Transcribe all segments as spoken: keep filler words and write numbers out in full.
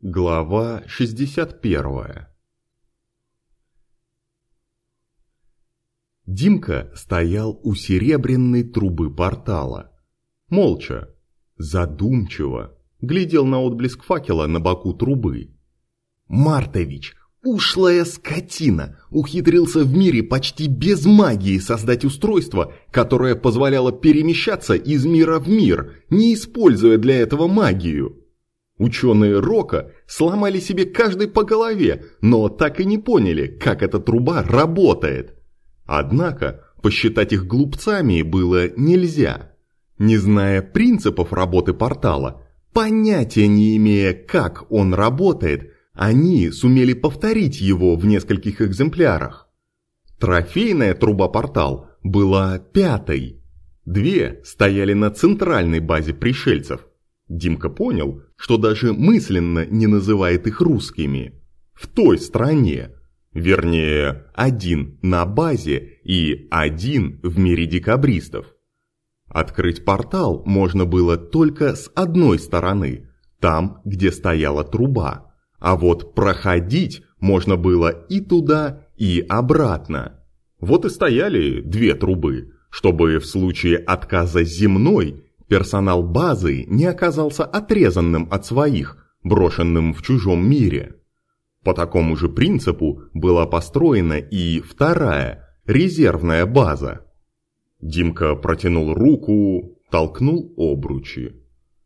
Глава шестьдесят первая. Димка стоял у серебряной трубы портала. Молча, задумчиво, глядел на отблеск факела на боку трубы. Мартович, ушлая скотина, ухитрился в мире почти без магии создать устройство, которое позволяло перемещаться из мира в мир, не используя для этого магию. Ученые Рока сломали себе каждый по голове, но так и не поняли, как эта труба работает. Однако посчитать их глупцами было нельзя. Не зная принципов работы портала, понятия не имея, как он работает, они сумели повторить его в нескольких экземплярах. Трофейная труба-портал была пятой. Две стояли на центральной базе пришельцев. Димка понял, что даже мысленно не называет их русскими. В той стране. Вернее, один на базе и один в мире декабристов. Открыть портал можно было только с одной стороны, там, где стояла труба. А вот проходить можно было и туда, и обратно. Вот и стояли две трубы, чтобы в случае отказа земной персонал базы не оказался отрезанным от своих, брошенным в чужом мире. По такому же принципу была построена и вторая, резервная база. Димка протянул руку, толкнул обручи.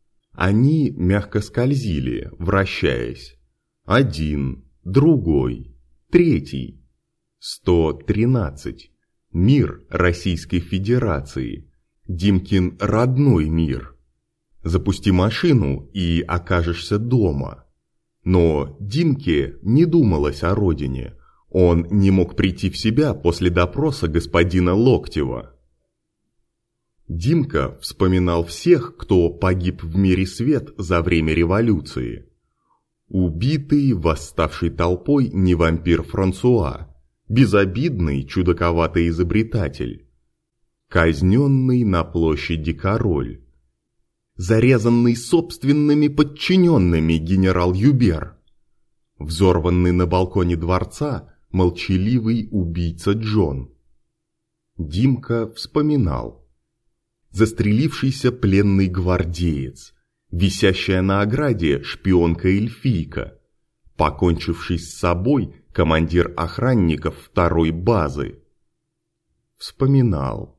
Они мягко скользили, вращаясь. Один, другой, третий. сто тринадцать. Мир Российской Федерации. Димкин родной мир. Запусти машину и окажешься дома. Но Димке не думалось о родине. Он не мог прийти в себя после допроса господина Локтева. Димка вспоминал всех, кто погиб в мире свет за время революции. Убитый восставшей толпой не вампир Франсуа, безобидный чудаковатый изобретатель. Казненный на площади король. Зарезанный собственными подчиненными генерал Юбер. Взорванный на балконе дворца молчаливый убийца Джон. Димка вспоминал. Застрелившийся пленный гвардеец, висящая на ограде шпионка-эльфийка, покончивший с собой командир охранников второй базы. Вспоминал.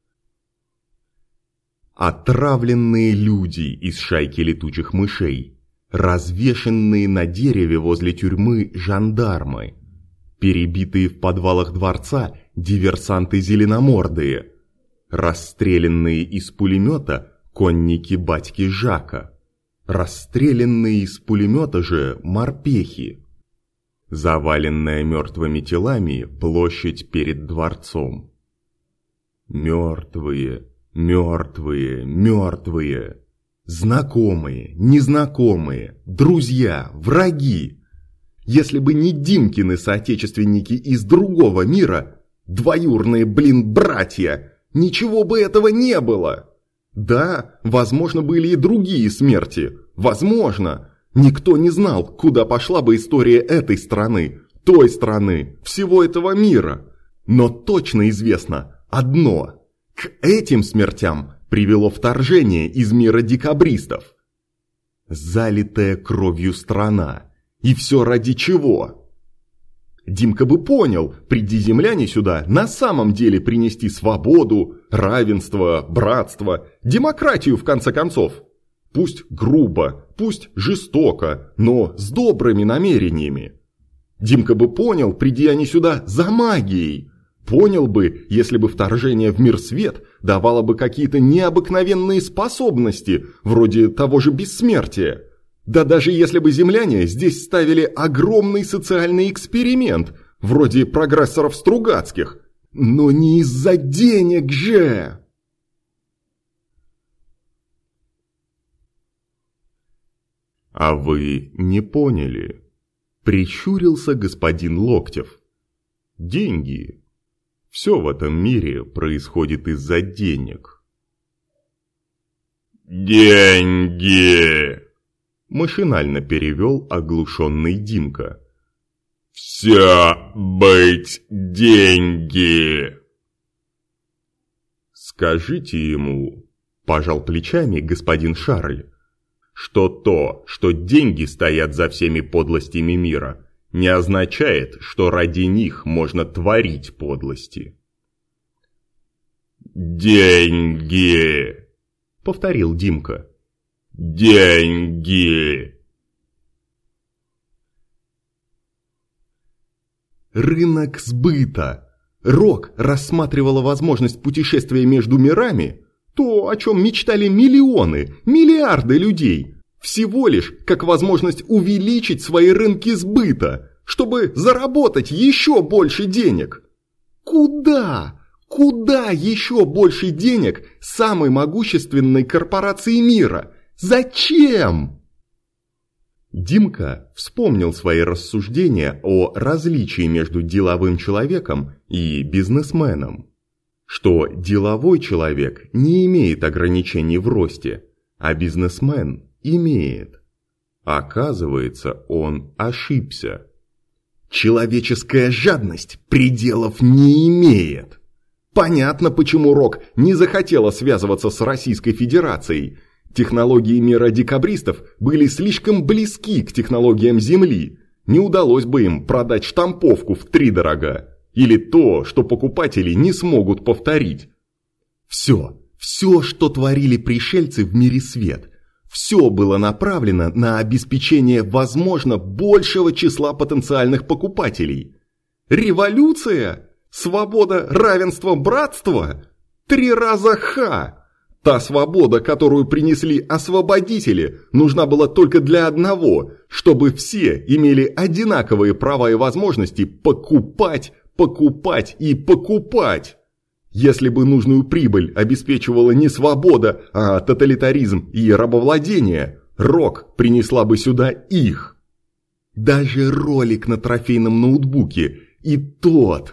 Отравленные люди из шайки летучих мышей, развешенные на дереве возле тюрьмы жандармы, перебитые в подвалах дворца диверсанты зеленомордые, расстрелянные из пулемета конники батьки Жака, расстрелянные из пулемета же морпехи, заваленная мертвыми телами площадь перед дворцом. Мертвые, мертвые, мертвые, знакомые, незнакомые, друзья, враги. Если бы не Димкины соотечественники из другого мира, двоюрные, блин, братья, ничего бы этого не было. Да, возможно, были и другие смерти, возможно. Никто не знал, куда пошла бы история этой страны, той страны, всего этого мира. Но точно известно одно. К этим смертям привело вторжение из мира декабристов. Залитая кровью страна. И все ради чего? Димка бы понял, приди земляне сюда на самом деле принести свободу, равенство, братство, демократию в конце концов. Пусть грубо, пусть жестоко, но с добрыми намерениями. Димка бы понял, приди они сюда за магией. Понял бы, если бы вторжение в мир свет давало бы какие-то необыкновенные способности, вроде того же бессмертия. Да даже если бы земляне здесь ставили огромный социальный эксперимент, вроде прогрессоров Стругацких. Но не из-за денег же! А вы не поняли, прищурился господин Локтев. Деньги. Все в этом мире происходит из-за денег. «Деньги!» Машинально перевел оглушенный Димка. «Все быть деньги!» «Скажите ему, — пожал плечами господин Шарль, — что то, что деньги стоят за всеми подлостями мира, не означает, что ради них можно творить подлости». «Деньги!» — повторил Димка. «Деньги!» Рынок сбыта. Рок рассматривала возможность путешествия между мирами, то, о чем мечтали миллионы, миллиарды людей, всего лишь как возможность увеличить свои рынки сбыта, чтобы заработать еще больше денег. Куда? Куда еще больше денег самой могущественной корпорации мира? Зачем? Димка вспомнил свои рассуждения о различии между деловым человеком и бизнесменом. Что деловой человек не имеет ограничений в росте, а бизнесмен имеет. Оказывается, он ошибся. Человеческая жадность пределов не имеет. Понятно, почему Рок не захотела связываться с Российской Федерацией. Технологии мира декабристов были слишком близки к технологиям Земли. Не удалось бы им продать штамповку втридорога. Или то, что покупатели не смогут повторить. Все, все, что творили пришельцы в мире свет, все было направлено на обеспечение, возможно, большего числа потенциальных покупателей. Революция? Свобода, равенство, братство? Три раза ха! Та свобода, которую принесли освободители, нужна была только для одного, чтобы все имели одинаковые права и возможности покупать, покупать и покупать. Если бы нужную прибыль обеспечивала не свобода, а тоталитаризм и рабовладение, Рок принесла бы сюда их. Даже ролик на трофейном ноутбуке, и тот.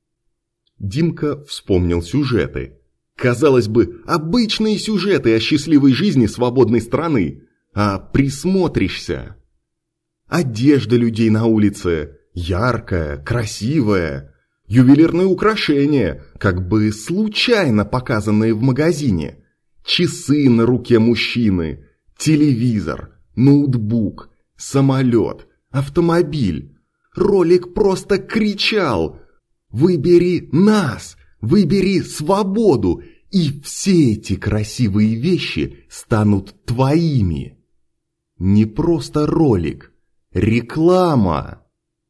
Димка вспомнил сюжеты. Казалось бы, обычные сюжеты о счастливой жизни свободной страны, а присмотришься. Одежда людей на улице яркая, красивая, ювелирные украшения, как бы случайно показанные в магазине, часы на руке мужчины, телевизор, ноутбук, самолет, автомобиль. Ролик просто кричал: «Выбери нас! Выбери свободу, и все эти красивые вещи станут твоими». Не просто ролик, реклама.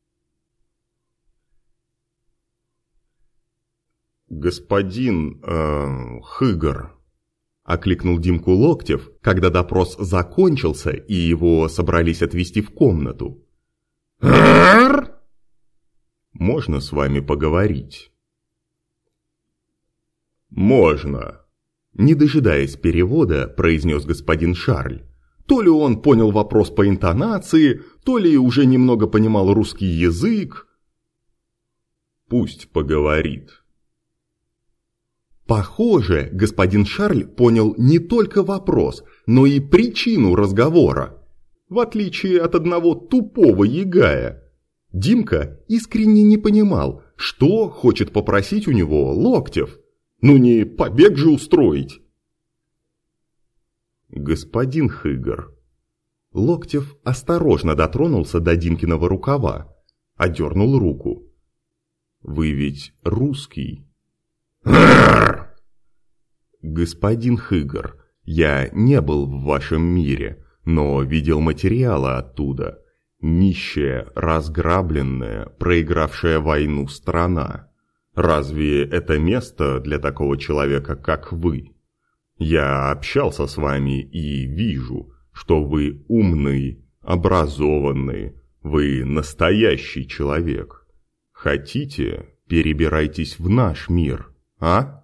«Господин э, Хыгар», — окликнул Димку Локтев, когда допрос закончился и его собрались отвезти в комнату. «Можно с вами поговорить?» «Можно», – не дожидаясь перевода, произнес господин Шарль. То ли он понял вопрос по интонации, то ли уже немного понимал русский язык. «Пусть поговорит». Похоже, господин Шарль понял не только вопрос, но и причину разговора. В отличие от одного тупого ягая, Димка искренне не понимал, что хочет попросить у него Локтев. Ну не побег же устроить. «Господин Хыгар». Локтев осторожно дотронулся до Димкиного рукава, одернул руку. «Вы ведь русский?» «Господин Хыгар, я не был в вашем мире, но видел материалы оттуда. Нищая, разграбленная, проигравшая войну страна. Разве это место для такого человека, как вы? Я общался с вами и вижу, что вы умный, образованный, вы настоящий человек. Хотите, перебирайтесь в наш мир, а?»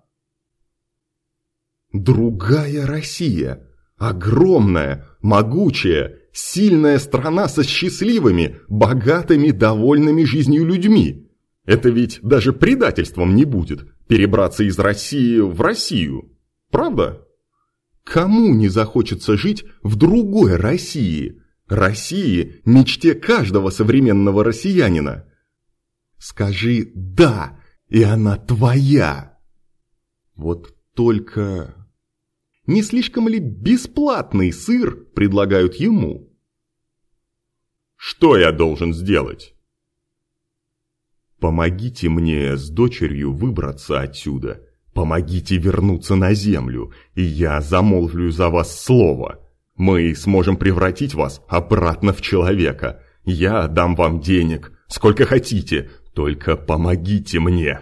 Другая Россия. Огромная, могучая, сильная страна со счастливыми, богатыми, довольными жизнью людьми. Это ведь даже предательством не будет перебраться из России в Россию. Правда? Кому не захочется жить в другой России, России – мечте каждого современного россиянина. Скажи «да», и она твоя. Вот только... Не слишком ли бесплатный сыр предлагают ему? Что я должен сделать? Помогите мне с дочерью выбраться отсюда. Помогите вернуться на землю, и я замолвлю за вас слово. Мы сможем превратить вас обратно в человека. Я дам вам денег, сколько хотите, только помогите мне.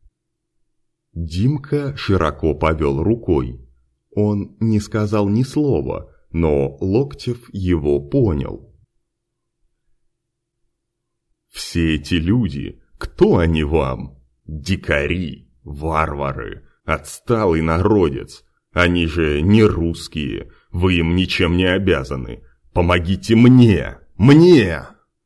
Димка широко повел рукой. Он не сказал ни слова, но Локтев его понял. Все эти люди, кто они вам? Дикари, варвары, отсталый народец. Они же не русские, вы им ничем не обязаны. Помогите мне, мне!»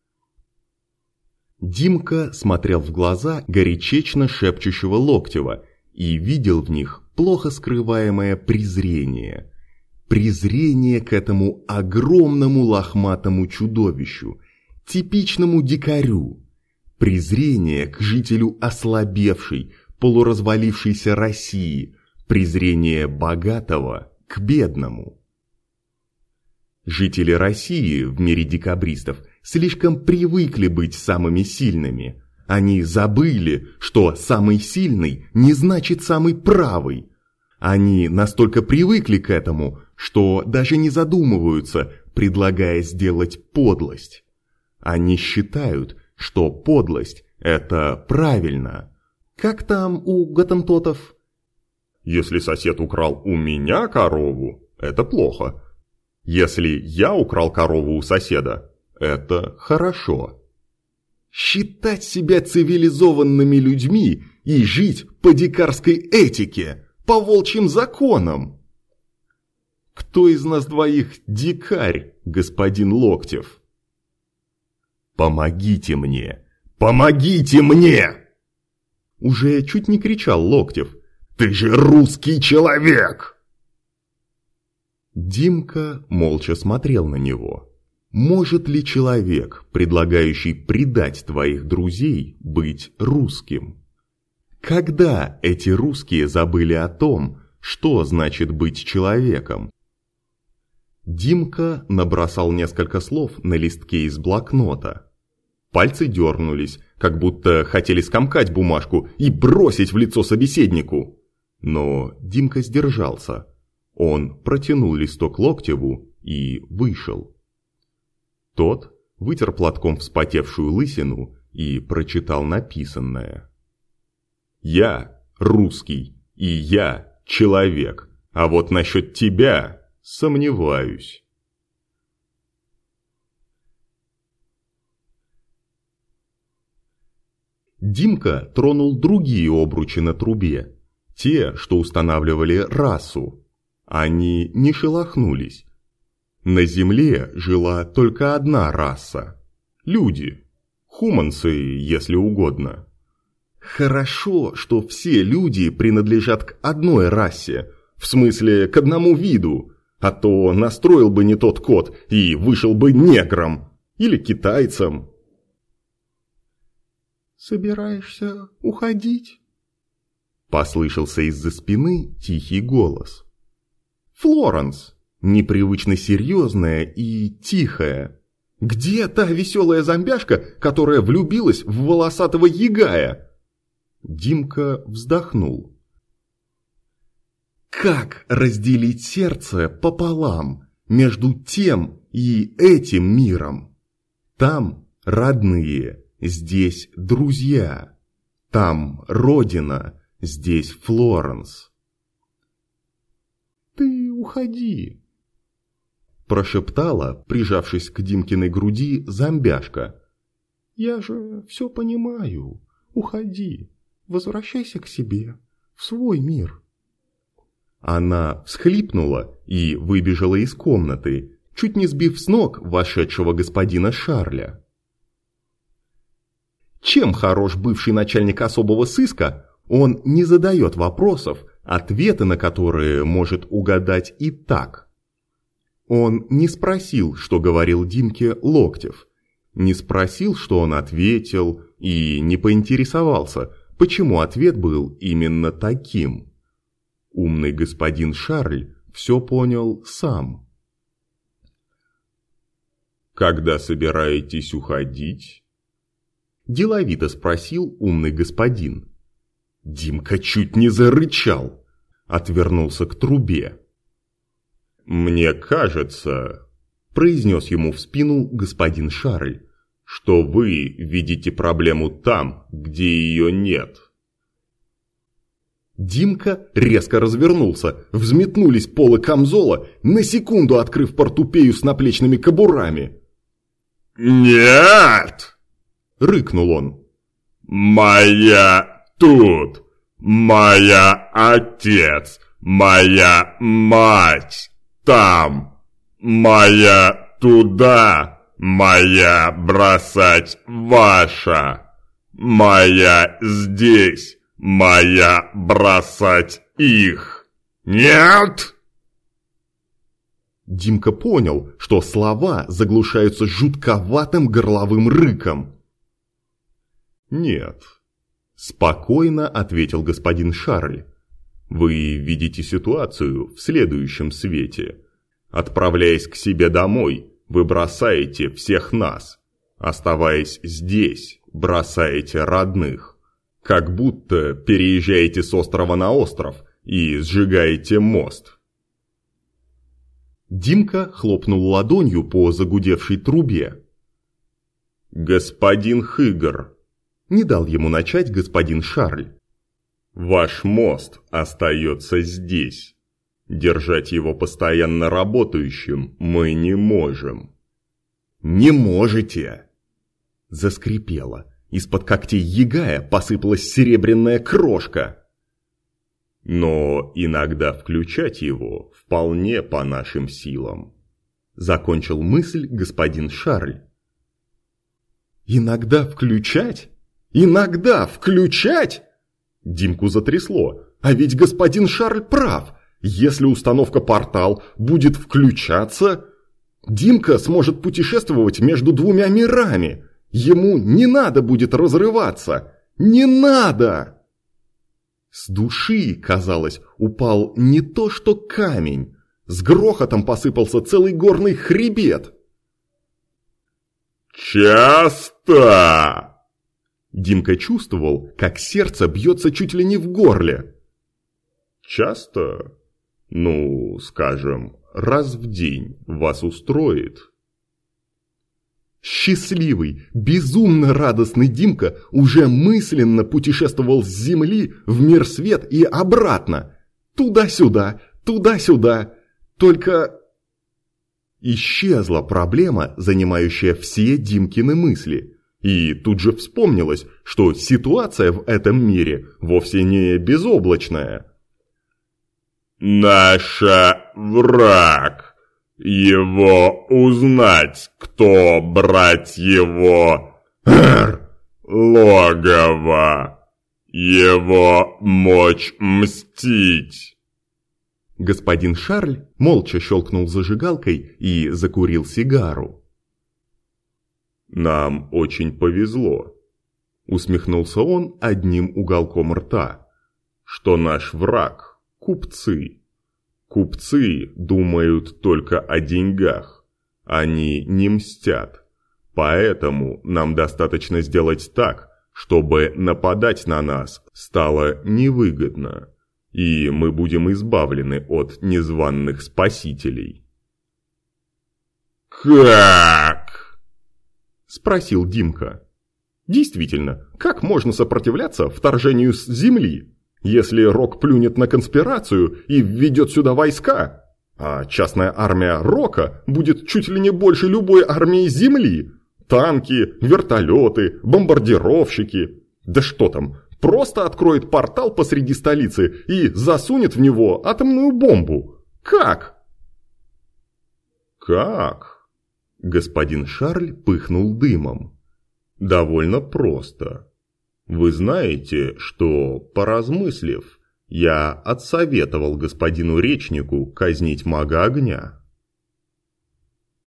Димка смотрел в глаза горячечно шепчущего Локтева и видел в них плохо скрываемое презрение. Презрение к этому огромному лохматому чудовищу, типичному дикарю. Презрение к жителю ослабевшей, полуразвалившейся России. Презрение богатого к бедному. Жители России в мире декабристов слишком привыкли быть самыми сильными. Они забыли, что самый сильный не значит самый правый. Они настолько привыкли к этому, что даже не задумываются, предлагая сделать подлость. Они считают, что подлость – это правильно. Как там у готентотов? Если сосед украл у меня корову, это плохо. Если я украл корову у соседа, это хорошо. Считать себя цивилизованными людьми и жить по дикарской этике, по волчьим законам. Кто из нас двоих дикарь, господин Локтев? Помогите мне! Помогите мне! Уже чуть не кричал Локтев. Ты же русский человек! Димка молча смотрел на него. Может ли человек, предлагающий предать твоих друзей, быть русским? Когда эти русские забыли о том, что значит быть человеком? Димка набросал несколько слов на листке из блокнота. Пальцы дернулись, как будто хотели скомкать бумажку и бросить в лицо собеседнику. Но Димка сдержался. Он протянул листок Локтеву и вышел. Тот вытер платком вспотевшую лысину и прочитал написанное. «Я русский, и я человек, а вот насчет тебя сомневаюсь». Димка тронул другие обручи на трубе, те, что устанавливали расу. Они не шелохнулись. На Земле жила только одна раса – люди, хуманцы, если угодно. Хорошо, что все люди принадлежат к одной расе, в смысле к одному виду, а то настроил бы не тот код и вышел бы негром или китайцем. «Собираешься уходить?» Послышался из-за спины тихий голос. «Флоренс!» Непривычно серьезная и тихая. Где та веселая зомбяшка, которая влюбилась в волосатого ягая? Димка вздохнул. Как разделить сердце пополам между тем и этим миром? Там родные, здесь друзья. Там родина, здесь Флоренс. Ты уходи. Прошептала, прижавшись к Димкиной груди, зомбяшка. «Я же все понимаю. Уходи. Возвращайся к себе, в свой мир». Она всхлипнула и выбежала из комнаты, чуть не сбив с ног вошедшего господина Шарля. Чем хорош бывший начальник особого сыска? Он не задает вопросов, ответы на которые может угадать и так. Он не спросил, что говорил Димке Локтев, не спросил, что он ответил, и не поинтересовался, почему ответ был именно таким. Умный господин Шарль все понял сам. «Когда собираетесь уходить?» – деловито спросил умный господин. Димка чуть не зарычал, отвернулся к трубе. «Мне кажется», – произнес ему в спину господин Шарль, «что вы видите проблему там, где ее нет». Димка резко развернулся, взметнулись полы камзола, на секунду открыв портупею с наплечными кобурами. «Нет!» – рыкнул он. «Моя тут! Моя отец! Моя мать там! Моя туда! Моя бросать ваша! Моя здесь! Моя бросать их! Нет!» Димка понял, что слова заглушаются жутковатым горловым рыком. «Нет», – спокойно ответил господин Шарль. «Вы видите ситуацию в следующем свете. Отправляясь к себе домой, вы бросаете всех нас. Оставаясь здесь, бросаете родных. Как будто переезжаете с острова на остров и сжигаете мост». Димка хлопнул ладонью по загудевшей трубе. «Господин Хыгр», – не дал ему начать господин Шарль, – «ваш мост остается здесь. Держать его постоянно работающим мы не можем». «Не можете!» Заскрипело. Из-под когтей ягая посыпалась серебряная крошка. «Но иногда включать его вполне по нашим силам», – закончил мысль господин Шарль. «Иногда включать? Иногда включать?» Димку затрясло. А ведь господин Шарль прав. Если установка портал будет включаться, Димка сможет путешествовать между двумя мирами. Ему не надо будет разрываться. Не надо! С души, казалось, упал не то что камень. С грохотом посыпался целый горный хребет. «Часто!» Димка чувствовал, как сердце бьется чуть ли не в горле. «Часто? Ну, скажем, раз в день вас устроит?» Счастливый, безумно радостный Димка уже мысленно путешествовал с Земли в мир свет и обратно. Туда-сюда, туда-сюда. Только исчезла проблема, занимающая все Димкины мысли. И тут же вспомнилось, что ситуация в этом мире вовсе не безоблачная. «Наша враг. Его узнать, кто брать его логово. Его мочь мстить». Господин Шарль молча щелкнул зажигалкой и закурил сигару. «Нам очень повезло», – усмехнулся он одним уголком рта, – «что наш враг – купцы. Купцы думают только о деньгах, они не мстят, поэтому нам достаточно сделать так, чтобы нападать на нас стало невыгодно, и мы будем избавлены от незваных спасителей». «Как?» – спросил Димка. Действительно, как можно сопротивляться вторжению с земли? Если Рок плюнет на конспирацию и введет сюда войска, а частная армия Рока будет чуть ли не больше любой армии Земли. Танки, вертолеты, бомбардировщики. Да что там, просто откроет портал посреди столицы и засунет в него атомную бомбу. Как? Как? Господин Шарль пыхнул дымом. Довольно просто. Вы знаете, что, поразмыслив, я отсоветовал господину Речнику казнить мага огня.